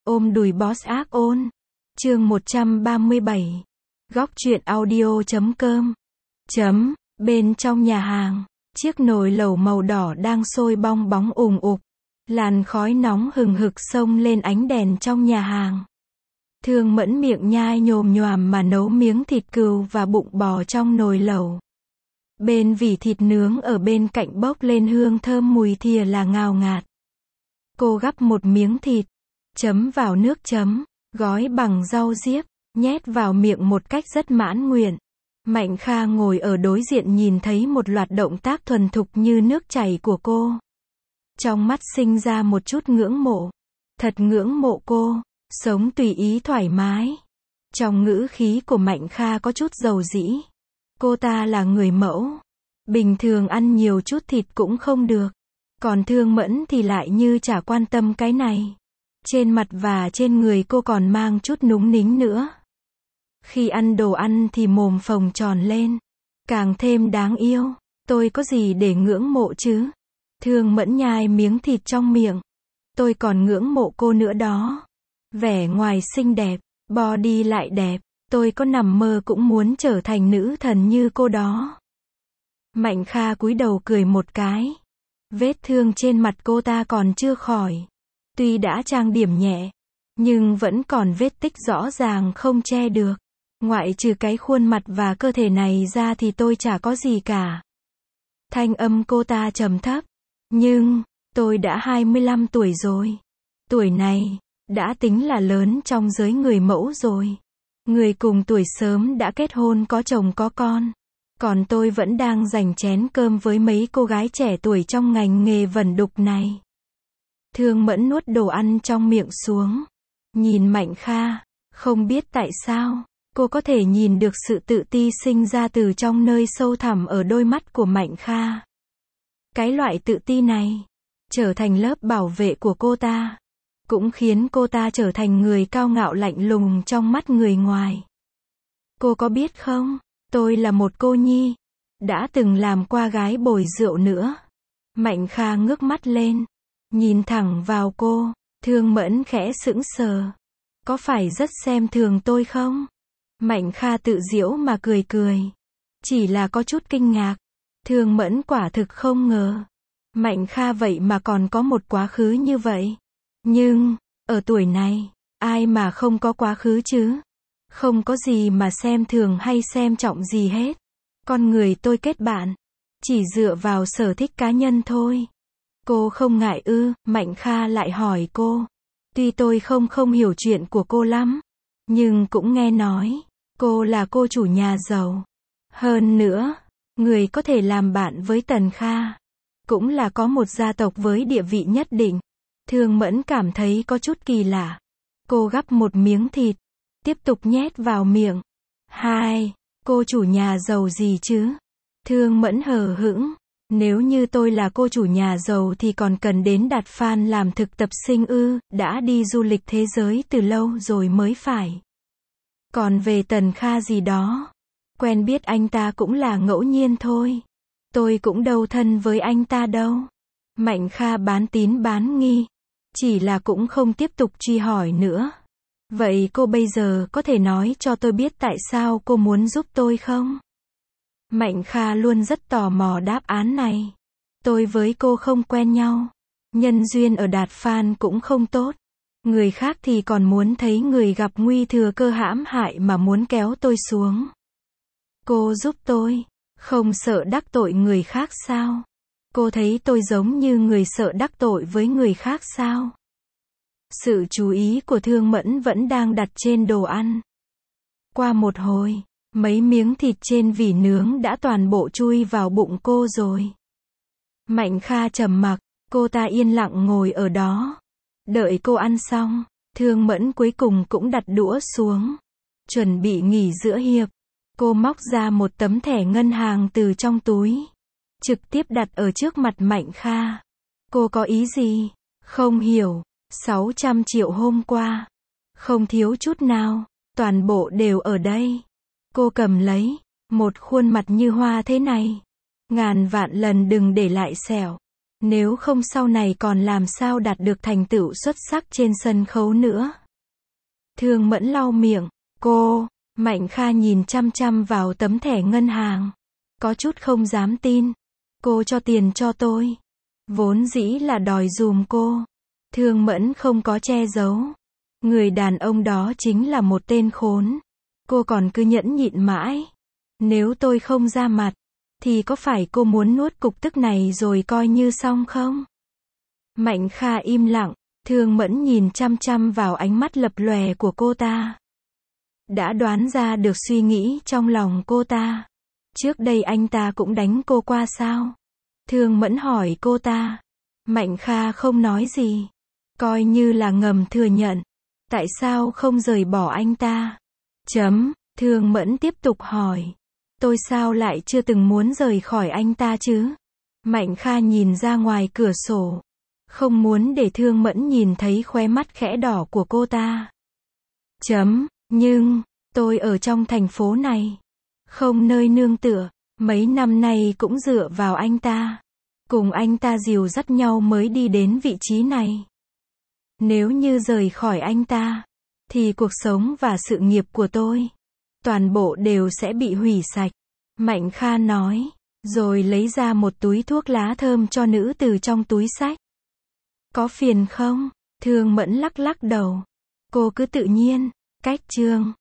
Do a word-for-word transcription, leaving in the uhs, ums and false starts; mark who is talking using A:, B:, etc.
A: ôm đùi boss ác ôn. Chương một trăm ba mươi bảy. Góc truyện audio chấm com. Chấm, bên trong nhà hàng, chiếc nồi lẩu màu đỏ đang sôi bong bóng ùn ục. Làn khói nóng hừng hực xông lên ánh đèn trong nhà hàng. Thương Mẫn miệng nhai nhồm nhoàm mà nấu miếng thịt cừu và bụng bò trong nồi lẩu. Bên vỉ thịt nướng ở bên cạnh bốc lên hương thơm mùi thìa là ngào ngạt. Cô gắp một miếng thịt, chấm vào nước chấm, gói bằng rau diếp, nhét vào miệng một cách rất mãn nguyện. Mạnh Kha ngồi ở đối diện nhìn thấy một loạt động tác thuần thục như nước chảy của cô. Trong mắt sinh ra một chút ngưỡng mộ. Thật ngưỡng mộ cô, sống tùy ý thoải mái. Trong ngữ khí của Mạnh Kha có chút dầu dĩ. Cô ta là người mẫu. Bình thường ăn nhiều chút thịt cũng không được. Còn Thương Mẫn thì lại như chả quan tâm cái này. Trên mặt và trên người cô còn mang chút núng nính nữa. Khi ăn đồ ăn thì mồm phồng tròn lên. Càng thêm đáng yêu. Tôi có gì để ngưỡng mộ chứ? Thương Mẫn nhai miếng thịt trong miệng. Tôi còn ngưỡng mộ cô nữa đó. Vẻ ngoài xinh đẹp, body lại đẹp. Tôi có nằm mơ cũng muốn trở thành nữ thần như cô đó. Mạnh Kha cúi đầu cười một cái. Vết thương trên mặt cô ta còn chưa khỏi. Tuy đã trang điểm nhẹ, nhưng vẫn còn vết tích rõ ràng không che được. Ngoại trừ cái khuôn mặt và cơ thể này ra thì tôi chả có gì cả. Thanh âm cô ta trầm thấp. Nhưng, tôi đã hai mươi lăm tuổi rồi. Tuổi này, đã tính là lớn trong giới người mẫu rồi. Người cùng tuổi sớm đã kết hôn có chồng có con. Còn tôi vẫn đang giành chén cơm với mấy cô gái trẻ tuổi trong ngành nghề vẩn đục này. Thương Mẫn nuốt đồ ăn trong miệng xuống. Nhìn Mạnh Kha, không biết tại sao, cô có thể nhìn được sự tự ti sinh ra từ trong nơi sâu thẳm ở đôi mắt của Mạnh Kha. Cái loại tự ti này, trở thành lớp bảo vệ của cô ta. Cũng khiến cô ta trở thành người cao ngạo lạnh lùng trong mắt người ngoài. Cô có biết không, tôi là một cô nhi, đã từng làm qua gái bồi rượu nữa. Mạnh Kha ngước mắt lên, nhìn thẳng vào cô. Thương Mẫn khẽ sững sờ. Có phải rất xem thường tôi không? Mạnh Kha tự giễu mà cười cười. Chỉ là có chút kinh ngạc. Thương Mẫn quả thực không ngờ. Mạnh Kha vậy mà còn có một quá khứ như vậy. Nhưng, ở tuổi này, ai mà không có quá khứ chứ? Không có gì mà xem thường hay xem trọng gì hết. Con người tôi kết bạn, chỉ dựa vào sở thích cá nhân thôi. Cô không ngại ư? Mạnh Kha lại hỏi cô. Tuy tôi không không hiểu chuyện của cô lắm, nhưng cũng nghe nói, cô là cô chủ nhà giàu. Hơn nữa, người có thể làm bạn với Tần Kha, cũng là có một gia tộc với địa vị nhất định. Thương Mẫn cảm thấy có chút kỳ lạ. Cô gắp một miếng thịt, tiếp tục nhét vào miệng. Hai, cô chủ nhà giàu gì chứ? Thương Mẫn hờ hững. Nếu như tôi là cô chủ nhà giàu thì còn cần đến Đạt Phan làm thực tập sinh ư? Đã đi du lịch thế giới từ lâu rồi mới phải. Còn về Tần Kha gì đó, quen biết anh ta cũng là ngẫu nhiên thôi. Tôi cũng đâu thân với anh ta đâu. Mạnh Kha bán tín bán nghi. Chỉ là cũng không tiếp tục truy hỏi nữa. Vậy cô bây giờ có thể nói cho tôi biết tại sao cô muốn giúp tôi không? Mạnh Kha luôn rất tò mò đáp án này. Tôi với cô không quen nhau. Nhân duyên ở Đạt Phan cũng không tốt. Người khác thì còn muốn thấy người gặp nguy thừa cơ hãm hại mà muốn kéo tôi xuống. Cô giúp tôi, không sợ đắc tội người khác sao? Cô thấy tôi giống như người sợ đắc tội với người khác sao? Sự chú ý của Thương Mẫn vẫn đang đặt trên đồ ăn. Qua một hồi, mấy miếng thịt trên vỉ nướng đã toàn bộ chui vào bụng cô rồi. Mạnh Kha trầm mặc, cô ta yên lặng ngồi ở đó. Đợi cô ăn xong, Thương Mẫn cuối cùng cũng đặt đũa xuống. Chuẩn bị nghỉ giữa hiệp. Cô móc ra một tấm thẻ ngân hàng từ trong túi. Trực tiếp đặt ở trước mặt Mạnh Kha. Cô có ý gì? Không hiểu. sáu trăm triệu hôm qua. Không thiếu chút nào. Toàn bộ đều ở đây. Cô cầm lấy. Một khuôn mặt như hoa thế này. Ngàn vạn lần đừng để lại sẹo. Nếu không sau này còn làm sao đạt được thành tựu xuất sắc trên sân khấu nữa. Thương Mẫn lau miệng, cô, Mạnh Kha nhìn chăm chăm vào tấm thẻ ngân hàng. Có chút không dám tin. Cô cho tiền cho tôi. Vốn dĩ là đòi giùm cô. Thương Mẫn không có che giấu. Người đàn ông đó chính là một tên khốn. Cô còn cứ nhẫn nhịn mãi. Nếu tôi không ra mặt, thì có phải cô muốn nuốt cục tức này rồi coi như xong không? Mạnh Kha im lặng. Thương Mẫn nhìn chăm chăm vào ánh mắt lập lòe của cô ta. Đã đoán ra được suy nghĩ trong lòng cô ta. Trước đây anh ta cũng đánh cô qua sao? Thương Mẫn hỏi cô ta. Mạnh Kha không nói gì. Coi như là ngầm thừa nhận. Tại sao không rời bỏ anh ta? Chấm. Thương Mẫn tiếp tục hỏi. Tôi sao lại chưa từng muốn rời khỏi anh ta chứ? Mạnh Kha nhìn ra ngoài cửa sổ. Không muốn để Thương Mẫn nhìn thấy khóe mắt khẽ đỏ của cô ta. Chấm. Nhưng, tôi ở trong thành phố này. Không nơi nương tựa. Mấy năm nay cũng dựa vào anh ta. Cùng anh ta dìu dắt nhau mới đi đến vị trí này. Nếu như rời khỏi anh ta, thì cuộc sống và sự nghiệp của tôi, toàn bộ đều sẽ bị hủy sạch. Mạnh Kha nói, rồi lấy ra một túi thuốc lá thơm cho nữ từ trong túi xách. Có phiền không? Thương Mẫn lắc lắc đầu. Cô cứ tự nhiên. Cách chương